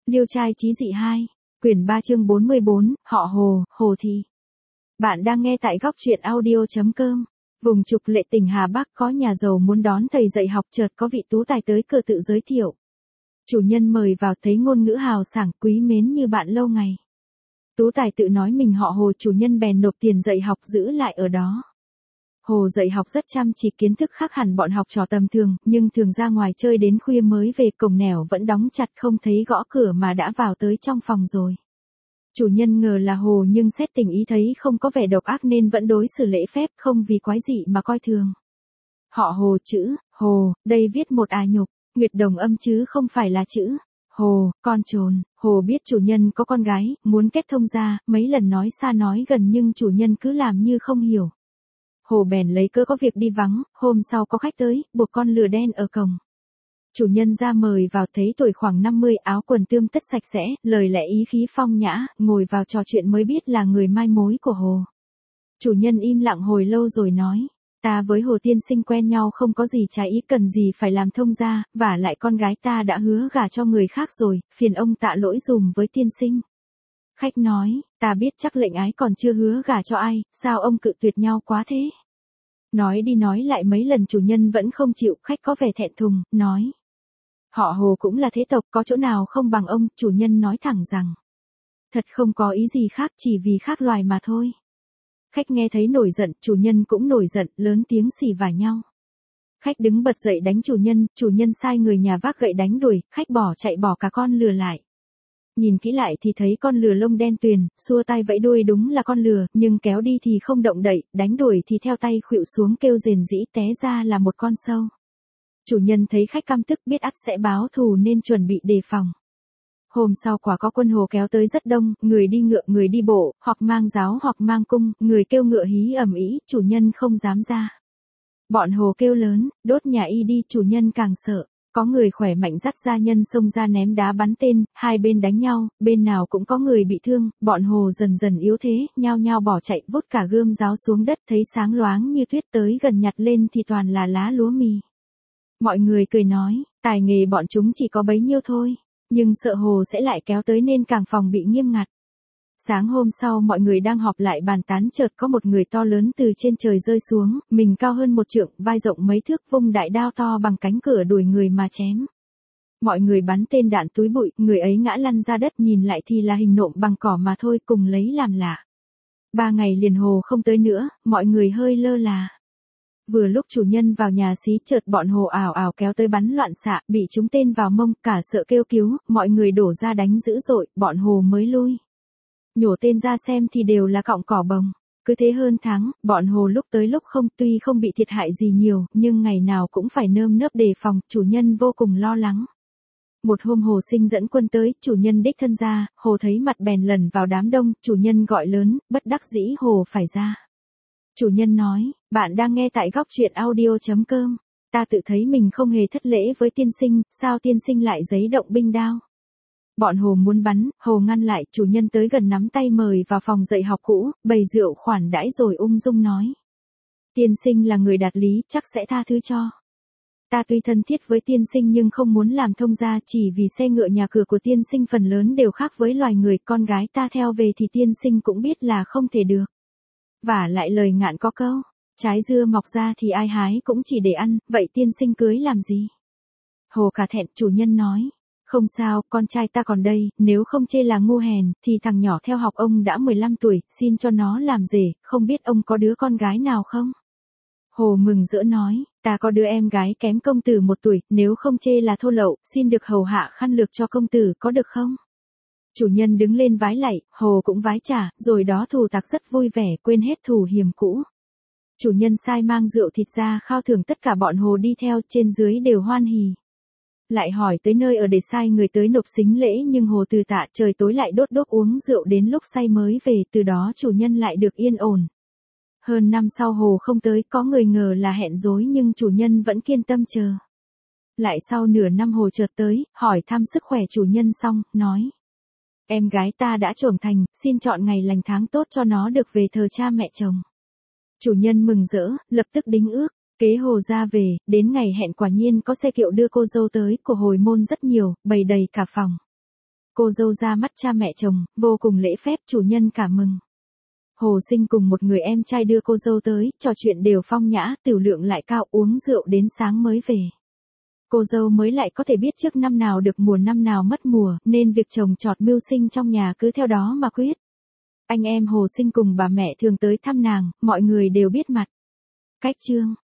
Liêu trai chí dị 2, quyển 3 chương 44, họ Hồ, Hồ Thị. Bạn đang nghe tại góc truyện audio.com. Vùng trục Lệ tỉnh Hà Bắc có nhà giàu muốn đón thầy dạy học, chợt có vị tú tài tới cửa tự giới thiệu. Chủ nhân mời vào, thấy ngôn ngữ hào sảng quý mến như bạn lâu ngày. Tú tài tự nói mình họ Hồ, chủ nhân bèn nộp tiền dạy học giữ lại ở đó. Hồ dạy học rất chăm chỉ, kiến thức khác hẳn bọn học trò tầm thường, nhưng thường ra ngoài chơi đến khuya mới về, cổng nẻo vẫn đóng chặt, không thấy gõ cửa mà đã vào tới trong phòng rồi. Chủ nhân ngờ là Hồ, nhưng xét tình ý thấy không có vẻ độc ác nên vẫn đối xử lễ phép, không vì quái dị mà coi thường. Họ Hồ, chữ Hồ, đây viết một nhục, nguyệt đồng âm chứ không phải là chữ Hồ, con trồn. Hồ biết chủ nhân có con gái, muốn kết thông ra, mấy lần nói xa nói gần nhưng chủ nhân cứ làm như không hiểu. Hồ bèn lấy cớ có việc đi vắng, hôm sau có khách tới, buộc con lừa đen ở cổng. Chủ nhân ra mời vào, thấy tuổi khoảng 50, áo quần tươm tất sạch sẽ, lời lẽ ý khí phong nhã, ngồi vào trò chuyện mới biết là người mai mối của Hồ. Chủ nhân im lặng hồi lâu rồi nói, ta với Hồ tiên sinh quen nhau không có gì trái ý, cần gì phải làm thông gia, vả lại con gái ta đã hứa gả cho người khác rồi, phiền ông tạ lỗi dùm với tiên sinh. Khách nói, ta biết chắc lệnh ái còn chưa hứa gả cho ai, sao ông cự tuyệt nhau quá thế? Nói đi nói lại mấy lần chủ nhân vẫn không chịu, khách có vẻ thẹn thùng, nói. Họ Hồ cũng là thế tộc, có chỗ nào không bằng ông, chủ nhân nói thẳng rằng. Thật không có ý gì khác, chỉ vì khác loài mà thôi. Khách nghe thấy nổi giận, chủ nhân cũng nổi giận, lớn tiếng xỉ vả nhau. Khách đứng bật dậy đánh chủ nhân sai người nhà vác gậy đánh đuổi, khách bỏ chạy bỏ cả con lừa lại. Nhìn kỹ lại thì thấy con lừa lông đen tuyền, xua tay vẫy đuôi đúng là con lừa, nhưng kéo đi thì không động đậy, đánh đuổi thì theo tay khuỵu xuống kêu rền rĩ, té ra là một con sâu. Chủ nhân thấy khách căm tức, biết ắt sẽ báo thù nên chuẩn bị đề phòng. Hôm sau quả có quân Hồ kéo tới rất đông, người đi ngựa người đi bộ, hoặc mang giáo hoặc mang cung, người kêu ngựa hí ầm ĩ, chủ nhân không dám ra. Bọn Hồ kêu lớn, đốt nhà y đi, chủ nhân càng sợ. Có người khỏe mạnh dắt gia nhân xông ra ném đá bắn tên, hai bên đánh nhau, bên nào cũng có người bị thương, bọn Hồ dần dần yếu thế, nhao nhao bỏ chạy, vút cả gươm giáo xuống đất, thấy sáng loáng như tuyết, tới gần nhặt lên thì toàn là lá lúa mì. Mọi người cười nói, tài nghề bọn chúng chỉ có bấy nhiêu thôi, nhưng sợ Hồ sẽ lại kéo tới nên càng phòng bị nghiêm ngặt. Sáng hôm sau mọi người đang họp lại bàn tán, chợt có một người to lớn từ trên trời rơi xuống, mình cao hơn 1 trượng, vai rộng mấy thước, vung đại đao to bằng cánh cửa đuổi người mà chém. Mọi người bắn tên đạn túi bụi, người ấy ngã lăn ra đất, nhìn lại thì là hình nộm bằng cỏ mà thôi, cùng lấy làm lạ. 3 ngày liền Hồ không tới nữa, mọi người hơi lơ là. Vừa lúc chủ nhân vào nhà xí, chợt bọn Hồ ảo ảo kéo tới bắn loạn xạ, bị trúng tên vào mông, cả sợ kêu cứu, mọi người đổ ra đánh dữ dội, bọn Hồ mới lui. Nhổ tên ra xem thì đều là cọng cỏ bồng. Cứ thế hơn tháng, bọn Hồ lúc tới lúc không, tuy không bị thiệt hại gì nhiều, nhưng ngày nào cũng phải nơm nớp đề phòng, chủ nhân vô cùng lo lắng. Một hôm Hồ Sinh dẫn quân tới, chủ nhân đích thân ra, Hồ thấy mặt bèn lẩn vào đám đông, chủ nhân gọi lớn, bất đắc dĩ Hồ phải ra. Chủ nhân nói, bạn đang nghe tại góc truyện audio.com. Ta tự thấy mình không hề thất lễ với tiên sinh, sao tiên sinh lại giấy động binh đao? Bọn Hồ muốn bắn, Hồ ngăn lại, chủ nhân tới gần nắm tay mời vào phòng dạy học cũ, bày rượu khoản đãi rồi ung dung nói. Tiên sinh là người đạt lý, chắc sẽ tha thứ cho. Ta tuy thân thiết với tiên sinh nhưng không muốn làm thông gia, chỉ vì xe ngựa nhà cửa của tiên sinh phần lớn đều khác với loài người, con gái ta theo về thì tiên sinh cũng biết là không thể được. Vả lại lời ngạn có câu, trái dưa mọc ra thì ai hái cũng chỉ để ăn, vậy tiên sinh cưới làm gì? Hồ cả thẹn, chủ nhân nói. Không sao, con trai ta còn đây, nếu không chê là ngu hèn, thì thằng nhỏ theo học ông đã 15 tuổi, xin cho nó làm rể, không biết ông có đứa con gái nào không? Hồ mừng rỡ nói, ta có đứa em gái kém công tử 1 tuổi, nếu không chê là thô lậu, xin được hầu hạ khăn lược cho công tử, có được không? Chủ nhân đứng lên vái lạy, Hồ cũng vái trả, rồi đó thù tặc rất vui vẻ, quên hết thù hiềm cũ. Chủ nhân sai mang rượu thịt ra khao thưởng tất cả bọn Hồ đi theo, trên dưới đều hoan hỉ. Lại hỏi tới nơi ở để sai người tới nộp sính lễ, nhưng Hồ từ tạ, trời tối lại đốt đốt uống rượu đến lúc say mới về, từ đó chủ nhân lại được yên ổn. Hơn năm sau Hồ không tới, có người ngờ là hẹn dối nhưng chủ nhân vẫn kiên tâm chờ. Lại sau nửa năm Hồ chợt tới, hỏi thăm sức khỏe chủ nhân xong, nói. Em gái ta đã trưởng thành, xin chọn ngày lành tháng tốt cho nó được về thờ cha mẹ chồng. Chủ nhân mừng rỡ, lập tức đính ước. Kế Hồ ra về, đến ngày hẹn quả nhiên có xe kiệu đưa cô dâu tới, của hồi môn rất nhiều, bày đầy cả phòng. Cô dâu ra mắt cha mẹ chồng, vô cùng lễ phép, chủ nhân cảm mừng. Hồ Sinh cùng một người em trai đưa cô dâu tới, trò chuyện đều phong nhã, tiểu lượng lại cao, uống rượu đến sáng mới về. Cô dâu mới lại có thể biết trước năm nào được mùa năm nào mất mùa, nên việc trồng trọt mưu sinh trong nhà cứ theo đó mà quyết. Anh em Hồ Sinh cùng bà mẹ thường tới thăm nàng, mọi người đều biết mặt. Cách chương